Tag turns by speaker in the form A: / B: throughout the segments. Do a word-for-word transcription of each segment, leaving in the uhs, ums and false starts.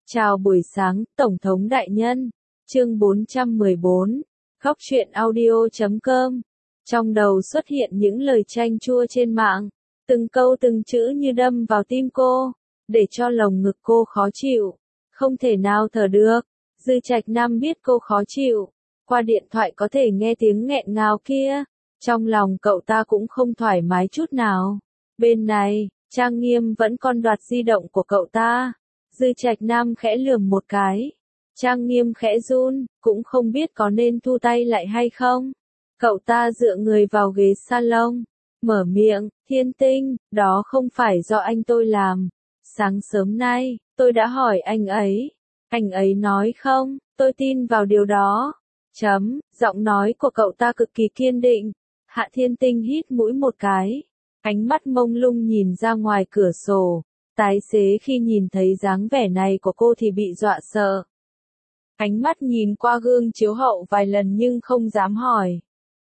A: Chào buổi sáng, Tổng thống đại nhân. Chương bốn trăm mười bốn. Góc truyện audio chấm com. Trong đầu xuất hiện những lời chanh chua trên mạng, từng câu từng chữ như đâm vào tim cô, để cho lồng ngực cô khó chịu, không thể nào thở được. Dư Trạch Nam biết cô khó chịu, qua điện thoại có thể nghe tiếng nghẹn ngào kia, trong lòng cậu ta cũng không thoải mái chút nào. Bên này, Trang Nghiêm vẫn còn đoạt di động của cậu ta. Dư Trạch Nam khẽ lườm một cái. Trang Nghiêm khẽ run, cũng không biết có nên thu tay lại hay không. Cậu ta dựa người vào ghế salon, mở miệng, Thiên Tinh, đó không phải do anh tôi làm. Sáng sớm nay, tôi đã hỏi anh ấy. Anh ấy nói không, tôi tin vào điều đó. Chấm, giọng nói của cậu ta cực kỳ kiên định. Hạ Thiên Tinh hít mũi một cái. Ánh mắt mông lung nhìn ra ngoài cửa sổ. Tài xế khi nhìn thấy dáng vẻ này của cô thì bị dọa sợ. Ánh mắt nhìn qua gương chiếu hậu vài lần nhưng không dám hỏi.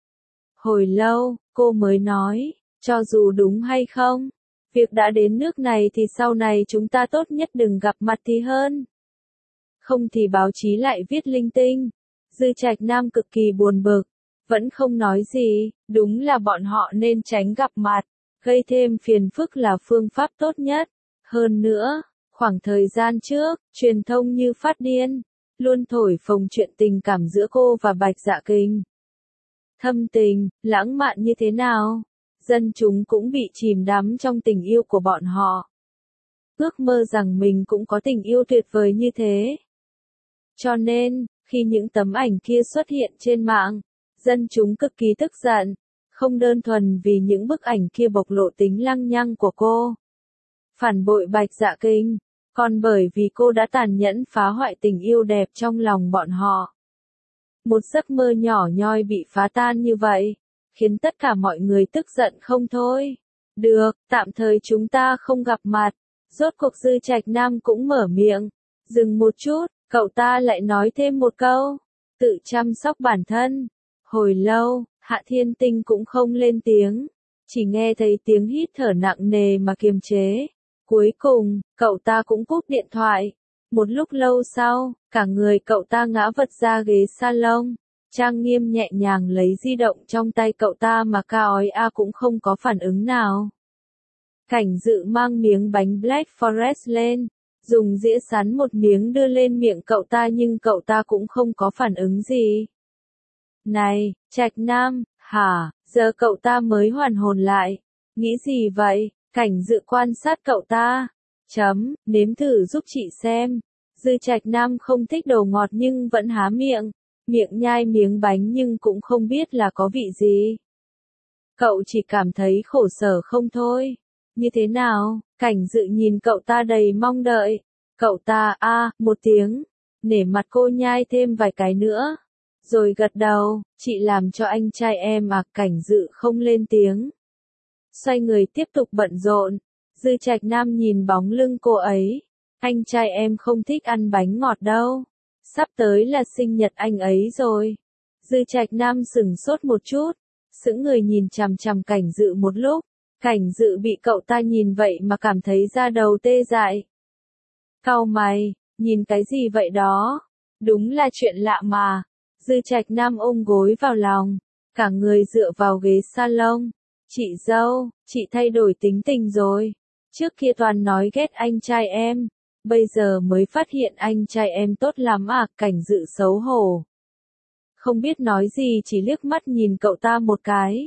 A: Hồi lâu, cô mới nói, cho dù đúng hay không, việc đã đến nước này thì sau này chúng ta tốt nhất đừng gặp mặt thì hơn. Không thì báo chí lại viết linh tinh. Dư Trạch Nam cực kỳ buồn bực, vẫn không nói gì, đúng là bọn họ nên tránh gặp mặt, gây thêm phiền phức là phương pháp tốt nhất. Hơn nữa, khoảng thời gian trước, truyền thông như phát điên, luôn thổi phồng chuyện tình cảm giữa cô và Bạch Dạ Kình. Thâm tình, lãng mạn như thế nào? Dân chúng cũng bị chìm đắm trong tình yêu của bọn họ. Ước mơ rằng mình cũng có tình yêu tuyệt vời như thế. Cho nên, khi những tấm ảnh kia xuất hiện trên mạng, dân chúng cực kỳ tức giận, không đơn thuần vì những bức ảnh kia bộc lộ tính lăng nhăng của cô. Phản bội Bạch Dạ Kình, còn bởi vì cô đã tàn nhẫn phá hoại tình yêu đẹp trong lòng bọn họ. Một giấc mơ nhỏ nhoi bị phá tan như vậy, khiến tất cả mọi người tức giận không thôi. Được, tạm thời chúng ta không gặp mặt. Rốt cuộc Dư Trạch Nam cũng mở miệng. Dừng một chút, cậu ta lại nói thêm một câu. Tự chăm sóc bản thân. Hồi lâu, Hạ Thiên Tinh cũng không lên tiếng. Chỉ nghe thấy tiếng hít thở nặng nề mà kiềm chế. Cuối cùng, cậu ta cũng cúp điện thoại. Một lúc lâu sau, cả người cậu ta ngã vật ra ghế salon. Trang Nghiêm nhẹ nhàng lấy di động trong tay cậu ta mà ca ói a cũng không có phản ứng nào. Cảnh Dự mang miếng bánh Black Forest lên, dùng dĩa sắn một miếng đưa lên miệng cậu ta nhưng cậu ta cũng không có phản ứng gì. Này, Trạch Nam, hả, giờ cậu ta mới hoàn hồn lại. Nghĩ gì vậy? Cảnh Dự quan sát cậu ta. Chấm, nếm thử giúp chị xem. Dư Trạch Nam không thích đồ ngọt nhưng vẫn há miệng. Miệng nhai miếng bánh nhưng cũng không biết là có vị gì. Cậu chỉ cảm thấy khổ sở không thôi. Như thế nào? Cảnh Dự nhìn cậu ta đầy mong đợi. Cậu ta, a, à, một tiếng. Nể mặt cô nhai thêm vài cái nữa. Rồi gật đầu, chị làm cho anh trai em à. Cảnh Dự không lên tiếng. Xoay người tiếp tục bận rộn. Dư Trạch Nam nhìn bóng lưng cô ấy. Anh trai em không thích ăn bánh ngọt đâu. Sắp tới là sinh nhật anh ấy rồi. Dư Trạch Nam sửng sốt một chút. Sững người nhìn chằm chằm Cảnh Dự một lúc. Cảnh Dự bị cậu ta nhìn vậy mà cảm thấy da đầu tê dại. Cau mày, nhìn cái gì vậy đó? Đúng là chuyện lạ mà. Dư Trạch Nam ôm gối vào lòng. Cả người dựa vào ghế salon. Chị dâu, chị thay đổi tính tình rồi. Trước kia toàn nói ghét anh trai em. Bây giờ mới phát hiện anh trai em tốt lắm à. Cảnh Dự xấu hổ. Không biết nói gì chỉ liếc mắt nhìn cậu ta một cái.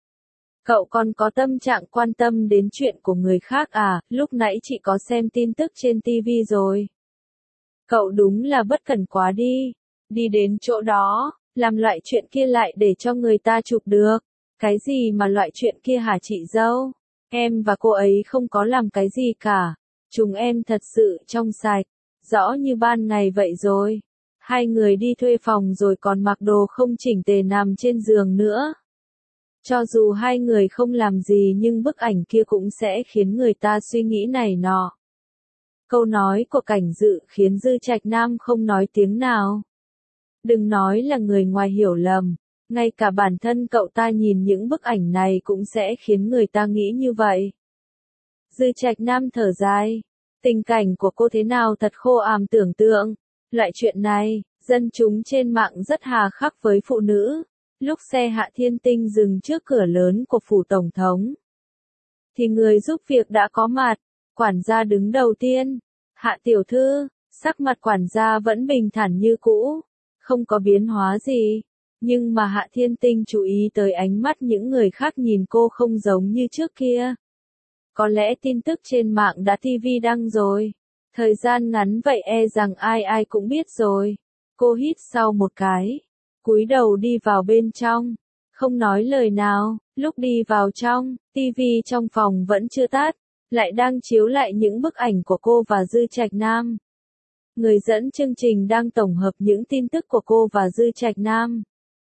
A: Cậu còn có tâm trạng quan tâm đến chuyện của người khác à, lúc nãy chị có xem tin tức trên ti vi rồi. Cậu đúng là bất cẩn quá đi. Đi đến chỗ đó, làm loại chuyện kia lại để cho người ta chụp được. Cái gì mà loại chuyện kia hả chị dâu? Em và cô ấy không có làm cái gì cả. Chúng em thật sự trong sạch, rõ như ban ngày vậy rồi. Hai người đi thuê phòng rồi còn mặc đồ không chỉnh tề nằm trên giường nữa. Cho dù hai người không làm gì nhưng bức ảnh kia cũng sẽ khiến người ta suy nghĩ này nọ. Câu nói của Cảnh Dự khiến Dư Trạch Nam không nói tiếng nào. Đừng nói là người ngoài hiểu lầm, ngay cả bản thân cậu ta nhìn những bức ảnh này cũng sẽ khiến người ta nghĩ như vậy. Dư Trạch Nam thở dài. Tình cảnh của cô thế nào thật khô àm tưởng tượng. Loại chuyện này, dân chúng trên mạng rất hà khắc với phụ nữ. Lúc xe Hạ Thiên Tinh dừng trước cửa lớn của phủ tổng thống, thì người giúp việc đã có mặt. Quản gia đứng đầu tiên. Hạ tiểu thư, sắc mặt quản gia vẫn bình thản như cũ, không có biến hóa gì. Nhưng mà Hạ Thiên Tinh chú ý tới ánh mắt những người khác nhìn cô không giống như trước kia. Có lẽ tin tức trên mạng đã ti vi đăng rồi. Thời gian ngắn vậy e rằng ai ai cũng biết rồi. Cô hít sau một cái, cúi đầu đi vào bên trong, không nói lời nào. Lúc đi vào trong, ti vi trong phòng vẫn chưa tắt, lại đang chiếu lại những bức ảnh của cô và Dư Trạch Nam. Người dẫn chương trình đang tổng hợp những tin tức của cô và Dư Trạch Nam.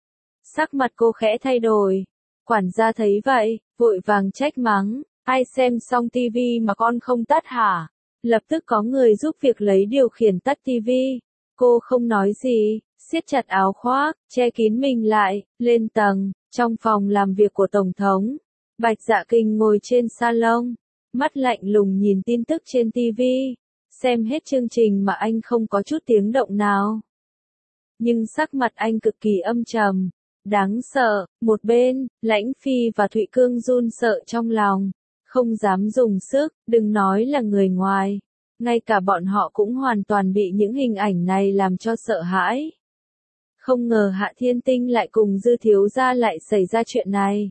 A: Sắc mặt cô khẽ thay đổi. Quản gia thấy vậy, vội vàng trách mắng, ai xem xong tivi mà con không tắt hả? Lập tức có người giúp việc lấy điều khiển tắt tivi. Cô không nói gì, siết chặt áo khoác, che kín mình lại, lên tầng, trong phòng làm việc của Tổng thống. Bạch Dạ Kinh ngồi trên salon, mắt lạnh lùng nhìn tin tức trên tivi, xem hết chương trình mà anh không có chút tiếng động nào. Nhưng sắc mặt anh cực kỳ âm trầm, đáng sợ. Một bên, Lãnh Phi và Thụy Cương run sợ trong lòng, không dám dùng sức, đừng nói là người ngoài. Ngay cả bọn họ cũng hoàn toàn bị những hình ảnh này làm cho sợ hãi. Không ngờ Hạ Thiên Tinh lại cùng Dư thiếu gia lại xảy ra chuyện này.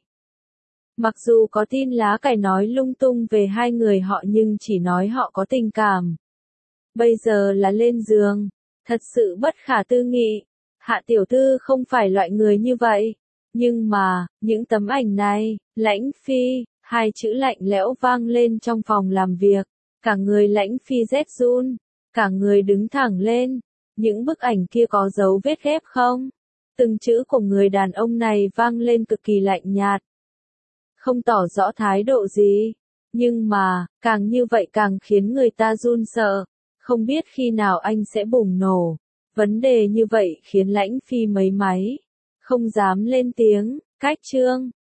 A: Mặc dù có tin lá cải nói lung tung về hai người họ nhưng chỉ nói họ có tình cảm. Bây giờ là lên giường, thật sự bất khả tư nghị. Hạ tiểu thư không phải loại người như vậy. Nhưng mà, những tấm ảnh này, Lãnh Phi, hai chữ lạnh lẽo vang lên trong phòng làm việc. Cả người Lãnh Phi rét run, cả người đứng thẳng lên. Những bức ảnh kia có dấu vết ghép không? Từng chữ của người đàn ông này vang lên cực kỳ lạnh nhạt. Không tỏ rõ thái độ gì. Nhưng mà, càng như vậy càng khiến người ta run sợ. Không biết khi nào anh sẽ bùng nổ. Vấn đề như vậy khiến Lãnh Phi mấy máy không dám lên tiếng. Cách chương